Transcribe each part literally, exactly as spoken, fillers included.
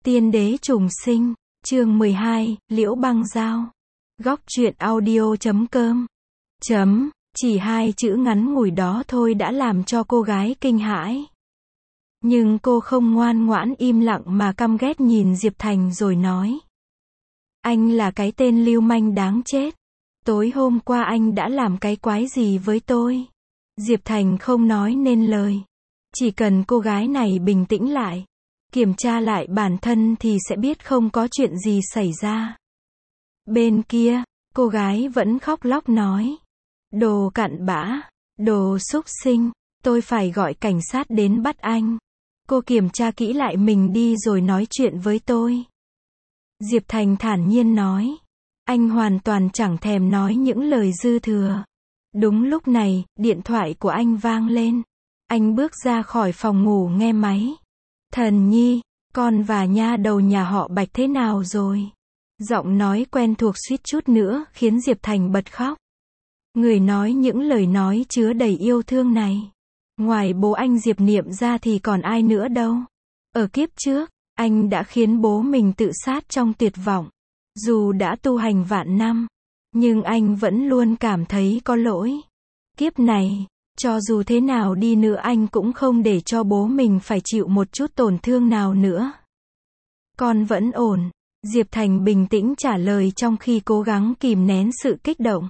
Tiên đế trùng sinh, chương mười hai, Liễu Băng Giao. Góc truyện audio chấm com. Chấm, chỉ hai chữ ngắn ngủi đó thôi đã làm cho cô gái kinh hãi. Nhưng cô không ngoan ngoãn im lặng mà căm ghét nhìn Diệp Thành rồi nói. Anh là cái tên lưu manh đáng chết. Tối hôm qua anh đã làm cái quái gì với tôi? Diệp Thành không nói nên lời. Chỉ cần cô gái này bình tĩnh lại, kiểm tra lại bản thân thì sẽ biết không có chuyện gì xảy ra. Bên kia, cô gái vẫn khóc lóc nói. Đồ cặn bã, đồ xúc sinh, tôi phải gọi cảnh sát đến bắt anh. Cô kiểm tra kỹ lại mình đi rồi nói chuyện với tôi. Diệp Thành thản nhiên nói. Anh hoàn toàn chẳng thèm nói những lời dư thừa. Đúng lúc này, điện thoại của anh vang lên. Anh bước ra khỏi phòng ngủ nghe máy. Thần Nhi, con và nha đầu nhà họ Bạch thế nào rồi? Giọng nói quen thuộc suýt chút nữa khiến Diệp Thành bật khóc. Người nói những lời nói chứa đầy yêu thương này, ngoài bố anh Diệp Niệm ra thì còn ai nữa đâu. Ở kiếp trước, anh đã khiến bố mình tự sát trong tuyệt vọng. Dù đã tu hành vạn năm, nhưng anh vẫn luôn cảm thấy có lỗi. Kiếp này, cho dù thế nào đi nữa anh cũng không để cho bố mình phải chịu một chút tổn thương nào nữa. Con vẫn ổn, Diệp Thành bình tĩnh trả lời trong khi cố gắng kìm nén sự kích động.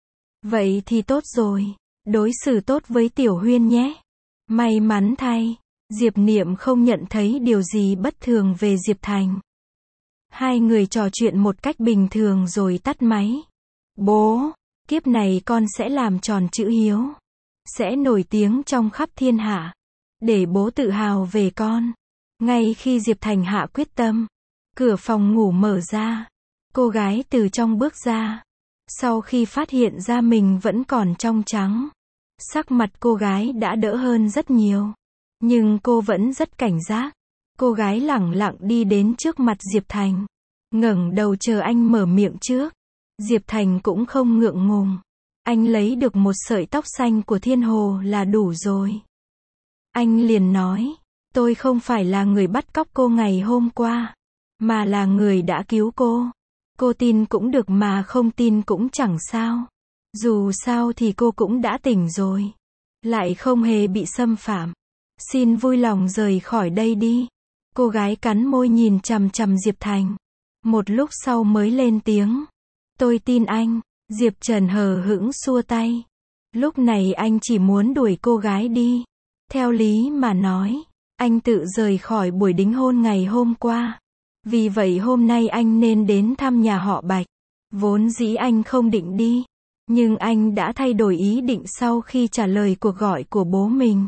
Vậy thì tốt rồi, đối xử tốt với Tiểu Huyên nhé. May mắn thay, Diệp Niệm không nhận thấy điều gì bất thường về Diệp Thành. Hai người trò chuyện một cách bình thường rồi tắt máy. Bố, kiếp này con sẽ làm tròn chữ hiếu. Sẽ nổi tiếng trong khắp thiên hạ. Để bố tự hào về con. Ngay khi Diệp Thành hạ quyết tâm, cửa phòng ngủ mở ra. Cô gái từ trong bước ra. Sau khi phát hiện ra mình vẫn còn trong trắng, sắc mặt cô gái đã đỡ hơn rất nhiều. Nhưng cô vẫn rất cảnh giác. Cô gái lẳng lặng đi đến trước mặt Diệp Thành. Ngẩng đầu chờ anh mở miệng trước. Diệp Thành cũng không ngượng ngùng. Anh lấy được một sợi tóc xanh của Thiên Hồ là đủ rồi. Anh liền nói. Tôi không phải là người bắt cóc cô ngày hôm qua, mà là người đã cứu cô. Cô tin cũng được mà không tin cũng chẳng sao. Dù sao thì cô cũng đã tỉnh rồi. Lại không hề bị xâm phạm. Xin vui lòng rời khỏi đây đi. Cô gái cắn môi nhìn chằm chằm Diệp Thành. Một lúc sau mới lên tiếng. Tôi tin anh. Diệp Trần hờ hững xua tay. Lúc này anh chỉ muốn đuổi cô gái đi. Theo lý mà nói, anh tự rời khỏi buổi đính hôn ngày hôm qua. Vì vậy hôm nay anh nên đến thăm nhà họ Bạch. Vốn dĩ anh không định đi, nhưng anh đã thay đổi ý định sau khi trả lời cuộc gọi của bố mình.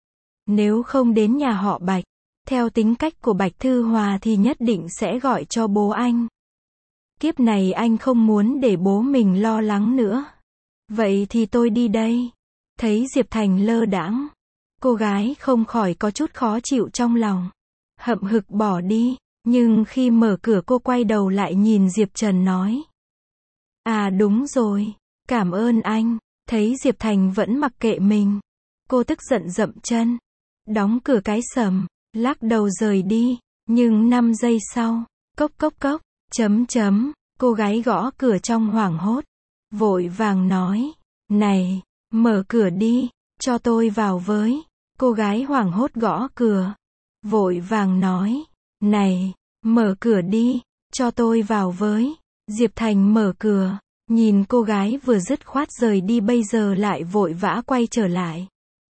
Nếu không đến nhà họ Bạch, theo tính cách của Bạch Thư Hòa thì nhất định sẽ gọi cho bố anh. Kiếp này anh không muốn để bố mình lo lắng nữa. Vậy thì tôi đi đây. Thấy Diệp Thành lơ đãng, cô gái không khỏi có chút khó chịu trong lòng. Hậm hực bỏ đi, nhưng khi mở cửa cô quay đầu lại nhìn Diệp Trần nói. À đúng rồi, cảm ơn anh. Thấy Diệp Thành vẫn mặc kệ mình, cô tức giận dậm chân, đóng cửa cái sầm, lắc đầu rời đi. Nhưng năm giây sau, cốc cốc cốc, chấm chấm, cô gái gõ cửa trong hoảng hốt, vội vàng nói, này, mở cửa đi, cho tôi vào với. Cô gái hoảng hốt gõ cửa, vội vàng nói, này, mở cửa đi, cho tôi vào với. Diệp Thành mở cửa, nhìn cô gái vừa dứt khoát rời đi bây giờ lại vội vã quay trở lại.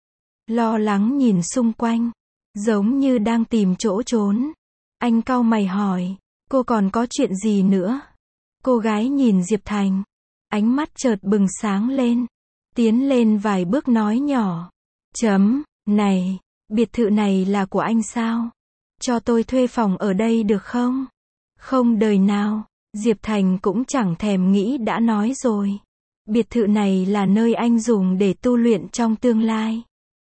Lo lắng nhìn xung quanh, giống như đang tìm chỗ trốn. Anh cau mày hỏi, cô còn có chuyện gì nữa? Cô gái nhìn Diệp Thành, ánh mắt chợt bừng sáng lên, tiến lên vài bước nói nhỏ. Chấm, này, biệt thự này là của anh sao? Cho tôi thuê phòng ở đây được không? Không đời nào, Diệp Thành cũng chẳng thèm nghĩ đã nói rồi. Biệt thự này là nơi anh dùng để tu luyện trong tương lai.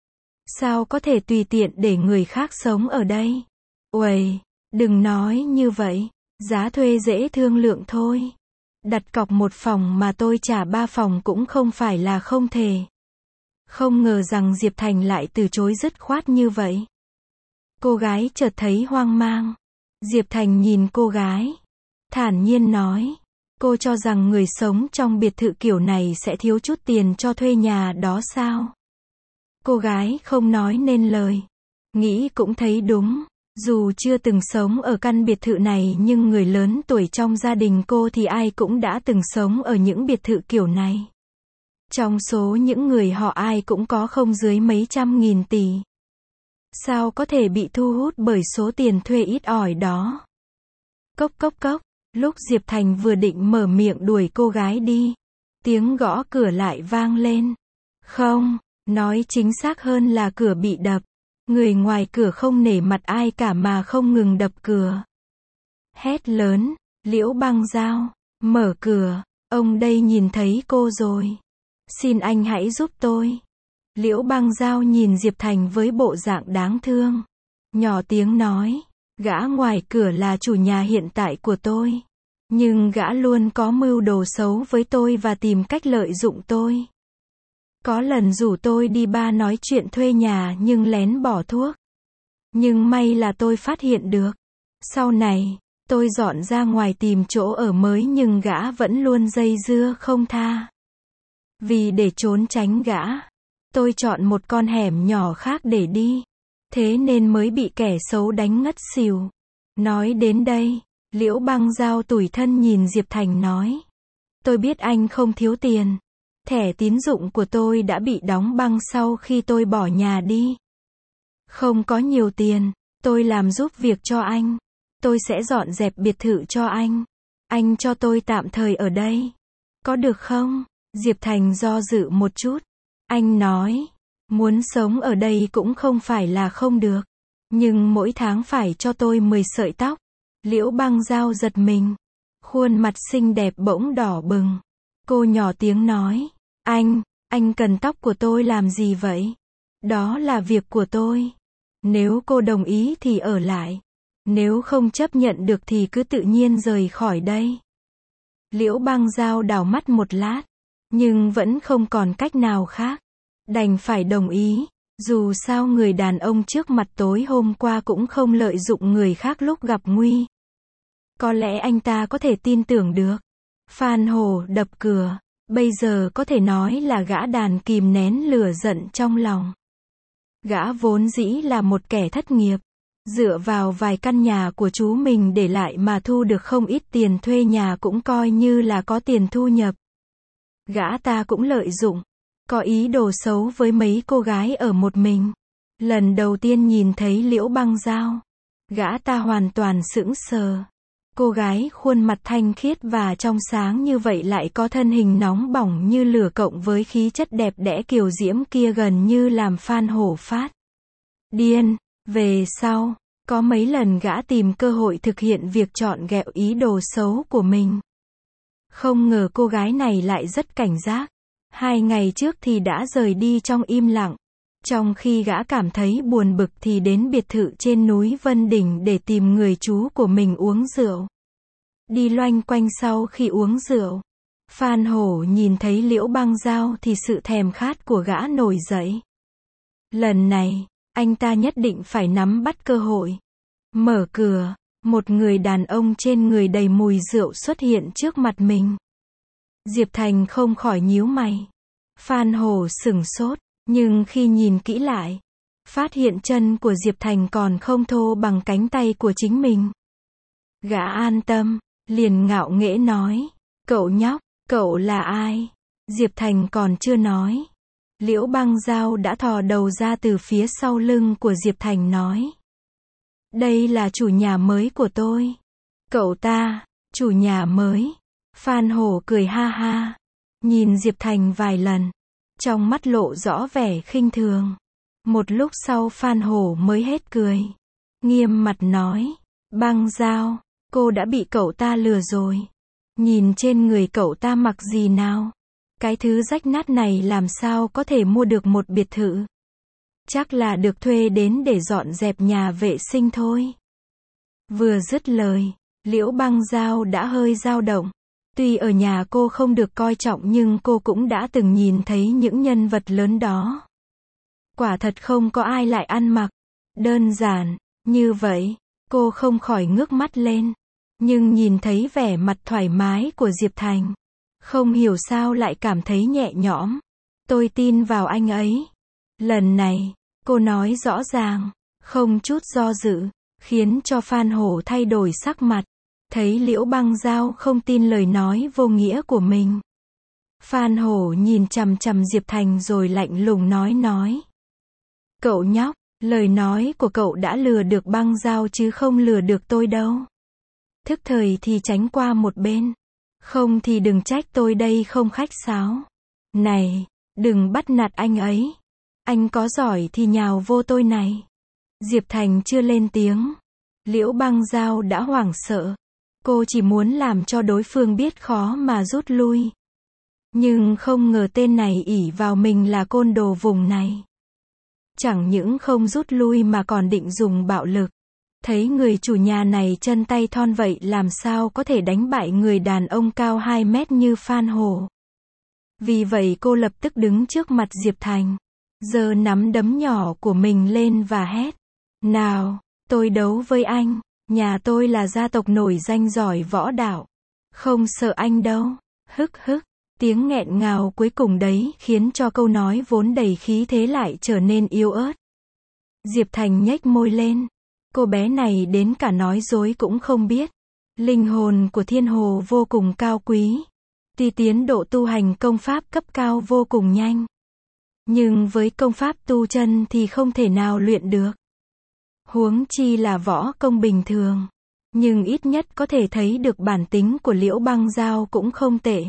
Sao có thể tùy tiện để người khác sống ở đây? Uầy, đừng nói như vậy, giá thuê dễ thương lượng thôi. Đặt cọc một phòng mà tôi trả ba phòng cũng không phải là không thể. Không ngờ rằng Diệp Thành lại từ chối dứt khoát như vậy. Cô gái chợt thấy hoang mang. Diệp Thành nhìn cô gái, thản nhiên nói, cô cho rằng người sống trong biệt thự kiểu này sẽ thiếu chút tiền cho thuê nhà đó sao? Cô gái không nói nên lời. Nghĩ cũng thấy đúng. Dù chưa từng sống ở căn biệt thự này nhưng người lớn tuổi trong gia đình cô thì ai cũng đã từng sống ở những biệt thự kiểu này. Trong số những người họ ai cũng có không dưới mấy trăm nghìn tỷ. Sao có thể bị thu hút bởi số tiền thuê ít ỏi đó? Cốc cốc cốc, lúc Diệp Thành vừa định mở miệng đuổi cô gái đi, tiếng gõ cửa lại vang lên. Không, nói chính xác hơn là cửa bị đập. Người ngoài cửa không nể mặt ai cả mà không ngừng đập cửa. Hét lớn, Liễu Băng Dao, mở cửa, ông đây nhìn thấy cô rồi. Xin anh hãy giúp tôi. Liễu Băng Dao nhìn Diệp Thành với bộ dạng đáng thương. Nhỏ tiếng nói, gã ngoài cửa là chủ nhà hiện tại của tôi. Nhưng gã luôn có mưu đồ xấu với tôi và tìm cách lợi dụng tôi. Có lần rủ tôi đi bar nói chuyện thuê nhà nhưng lén bỏ thuốc. Nhưng may là tôi phát hiện được. Sau này, tôi dọn ra ngoài tìm chỗ ở mới nhưng gã vẫn luôn dây dưa không tha. Vì để trốn tránh gã, tôi chọn một con hẻm nhỏ khác để đi. Thế nên mới bị kẻ xấu đánh ngất xỉu. Nói đến đây, Liễu Băng Dao tủi thân nhìn Diệp Thành nói. Tôi biết anh không thiếu tiền. Thẻ tín dụng của tôi đã bị đóng băng sau khi tôi bỏ nhà đi. Không có nhiều tiền, tôi làm giúp việc cho anh. Tôi sẽ dọn dẹp biệt thự cho anh. Anh cho tôi tạm thời ở đây. Có được không? Diệp Thành do dự một chút. Anh nói, muốn sống ở đây cũng không phải là không được. Nhưng mỗi tháng phải cho tôi mười sợi tóc. Liễu Băng Dao giật mình. Khuôn mặt xinh đẹp bỗng đỏ bừng. Cô nhỏ tiếng nói. Anh, anh cần tóc của tôi làm gì vậy? Đó là việc của tôi. Nếu cô đồng ý thì ở lại. Nếu không chấp nhận được thì cứ tự nhiên rời khỏi đây. Liễu Băng Dao đảo mắt một lát. Nhưng vẫn không còn cách nào khác. Đành phải đồng ý. Dù sao người đàn ông trước mặt tối hôm qua cũng không lợi dụng người khác lúc gặp nguy. Có lẽ anh ta có thể tin tưởng được. Phan Hổ đập cửa. Bây giờ có thể nói là gã đàn kìm nén lửa giận trong lòng. Gã vốn dĩ là một kẻ thất nghiệp. Dựa vào vài căn nhà của chú mình để lại mà thu được không ít tiền thuê nhà cũng coi như là có tiền thu nhập. Gã ta cũng lợi dụng. Có ý đồ xấu với mấy cô gái ở một mình. Lần đầu tiên nhìn thấy Liễu Băng Dao, gã ta hoàn toàn sững sờ. Cô gái khuôn mặt thanh khiết và trong sáng như vậy lại có thân hình nóng bỏng như lửa cộng với khí chất đẹp đẽ kiều diễm kia gần như làm Phan Hổ phát điên. Về sau, có mấy lần gã tìm cơ hội thực hiện việc chọn ghẹo ý đồ xấu của mình. Không ngờ cô gái này lại rất cảnh giác. Hai ngày trước thì đã rời đi trong im lặng. Trong khi gã cảm thấy buồn bực thì đến biệt thự trên núi Vân Đỉnh để tìm người chú của mình uống rượu. Đi loanh quanh sau khi uống rượu. Phan Hổ nhìn thấy Liễu Băng Dao thì sự thèm khát của gã nổi dậy. Lần này, anh ta nhất định phải nắm bắt cơ hội. Mở cửa, một người đàn ông trên người đầy mùi rượu xuất hiện trước mặt mình. Diệp Thành không khỏi nhíu mày. Phan Hổ sửng sốt, nhưng khi nhìn kỹ lại, phát hiện chân của Diệp Thành còn không thô bằng cánh tay của chính mình. Gã an tâm, liền ngạo nghễ nói, cậu nhóc, cậu là ai? Diệp Thành còn chưa nói. Liễu Băng Dao đã thò đầu ra từ phía sau lưng của Diệp Thành nói. Đây là chủ nhà mới của tôi. Cậu ta, chủ nhà mới. Phan Hổ cười ha ha. Nhìn Diệp Thành vài lần. Trong mắt lộ rõ vẻ khinh thường. Một lúc sau Phan Hổ mới hết cười. Nghiêm mặt nói. Băng Dao, cô đã bị cậu ta lừa rồi. Nhìn trên người cậu ta mặc gì nào? Cái thứ rách nát này làm sao có thể mua được một biệt thự? Chắc là được thuê đến để dọn dẹp nhà vệ sinh thôi. Vừa dứt lời, Liễu Băng Dao đã hơi dao động. Tuy ở nhà cô không được coi trọng nhưng cô cũng đã từng nhìn thấy những nhân vật lớn đó. Quả thật không có ai lại ăn mặc đơn giản như vậy. Cô không khỏi ngước mắt lên. Nhưng nhìn thấy vẻ mặt thoải mái của Diệp Thành. Không hiểu sao lại cảm thấy nhẹ nhõm. Tôi tin vào anh ấy. Lần này, cô nói rõ ràng, không chút do dự, khiến cho Phan Hổ thay đổi sắc mặt. Thấy Liễu Băng Dao không tin lời nói vô nghĩa của mình. Phan Hổ nhìn chằm chằm Diệp Thành rồi lạnh lùng nói nói. Cậu nhóc, lời nói của cậu đã lừa được Băng Dao chứ không lừa được tôi đâu. Thức thời thì tránh qua một bên. Không thì đừng trách tôi đây không khách sáo. Này, đừng bắt nạt anh ấy. Anh có giỏi thì nhào vô tôi này. Diệp Thành chưa lên tiếng. Liễu Băng Dao đã hoảng sợ. Cô chỉ muốn làm cho đối phương biết khó mà rút lui. Nhưng không ngờ tên này ỷ vào mình là côn đồ vùng này. Chẳng những không rút lui mà còn định dùng bạo lực. Thấy người chủ nhà này chân tay thon vậy làm sao có thể đánh bại người đàn ông cao hai mét như Phan Hổ. Vì vậy cô lập tức đứng trước mặt Diệp Thành. Giơ nắm đấm nhỏ của mình lên và hét. Nào, tôi đấu với anh. Nhà tôi là gia tộc nổi danh giỏi võ đạo. Không sợ anh đâu. Hức hức. Tiếng nghẹn ngào cuối cùng đấy khiến cho câu nói vốn đầy khí thế lại trở nên yếu ớt. Diệp Thành nhếch môi lên. Cô bé này đến cả nói dối cũng không biết. Linh hồn của Thiên Hồ vô cùng cao quý. Tuy tiến độ tu hành công pháp cấp cao vô cùng nhanh. Nhưng với công pháp tu chân thì không thể nào luyện được. Huống chi là võ công bình thường. Nhưng ít nhất có thể thấy được bản tính của Liễu Băng Dao cũng không tệ.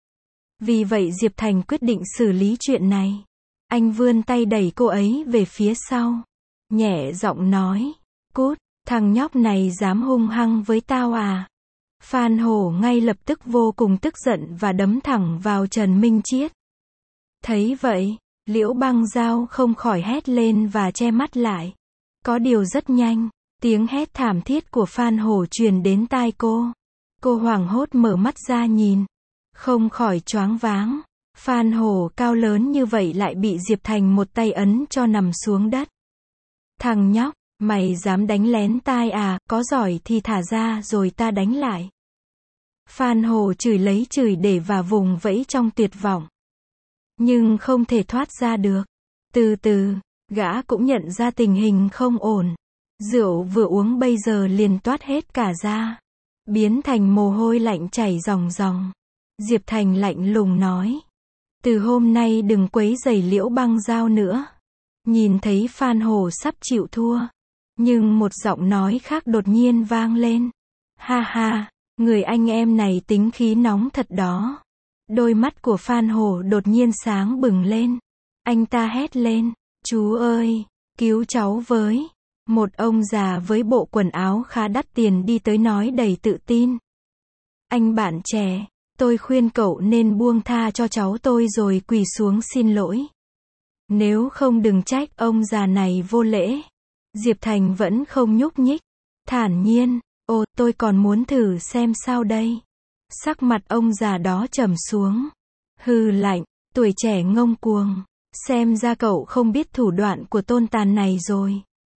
Vì vậy Diệp Thành quyết định xử lý chuyện này. Anh vươn tay đẩy cô ấy về phía sau. Nhẹ giọng nói. Cút, thằng nhóc này dám hung hăng với tao à? Phan Hổ ngay lập tức vô cùng tức giận và đấm thẳng vào Trần Minh Chiết. Thấy vậy, Liễu Băng Dao không khỏi hét lên và che mắt lại. Có điều rất nhanh, tiếng hét thảm thiết của Phan Hổ truyền đến tai cô. Cô hoảng hốt mở mắt ra nhìn. Không khỏi choáng váng. Phan Hổ cao lớn như vậy lại bị Diệp Thành một tay ấn cho nằm xuống đất. Thằng nhóc, mày dám đánh lén tai à, có giỏi thì thả ra rồi ta đánh lại. Phan Hổ chửi lấy chửi để và vùng vẫy trong tuyệt vọng. Nhưng không thể thoát ra được. Từ từ, gã cũng nhận ra tình hình không ổn. Rượu vừa uống bây giờ liền toát hết cả ra. Biến thành mồ hôi lạnh chảy ròng ròng. Diệp Thành lạnh lùng nói. Từ hôm nay đừng quấy rầy Liễu Băng Dao nữa. Nhìn thấy Phan Hổ sắp chịu thua. Nhưng một giọng nói khác đột nhiên vang lên. Ha ha, người anh em này tính khí nóng thật đó. Đôi mắt của Phan Hổ đột nhiên sáng bừng lên. Anh ta hét lên. Chú ơi, cứu cháu với. Một ông già với bộ quần áo khá đắt tiền đi tới nói đầy tự tin. Anh bạn trẻ, tôi khuyên cậu nên buông tha cho cháu tôi rồi quỳ xuống xin lỗi. Nếu không đừng trách ông già này vô lễ. Diệp Thành vẫn không nhúc nhích. Thản nhiên, ồ tôi còn muốn thử xem sao đây. Sắc mặt ông già đó trầm xuống. Hừ lạnh, tuổi trẻ ngông cuồng. Xem ra cậu không biết thủ đoạn của tôn tàn này rồi.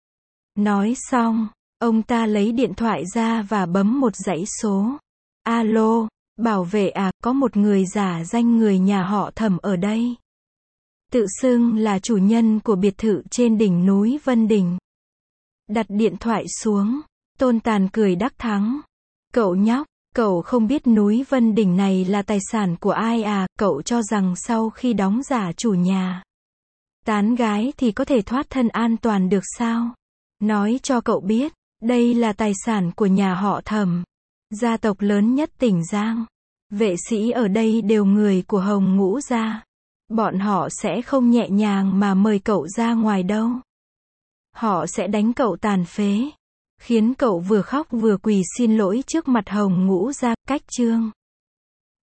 Nói xong, ông ta lấy điện thoại ra và bấm một dãy số. Alo, bảo vệ à, có một người giả danh người nhà họ Thẩm ở đây. Tự xưng là chủ nhân của biệt thự trên đỉnh núi Vân Đỉnh. Đặt điện thoại xuống, Tôn Tàn cười đắc thắng. Cậu nhóc, cậu không biết núi Vân Đỉnh này là tài sản của ai à, cậu cho rằng sau khi đóng giả chủ nhà, tán gái thì có thể thoát thân an toàn được sao? Nói cho cậu biết, đây là tài sản của nhà họ Thẩm, gia tộc lớn nhất tỉnh Giang. Vệ sĩ ở đây đều người của Hồng Ngũ gia. Bọn họ sẽ không nhẹ nhàng mà mời cậu ra ngoài đâu. Họ sẽ đánh cậu tàn phế, khiến cậu vừa khóc vừa quỳ xin lỗi trước mặt Hồng Ngũ gia. Cách chương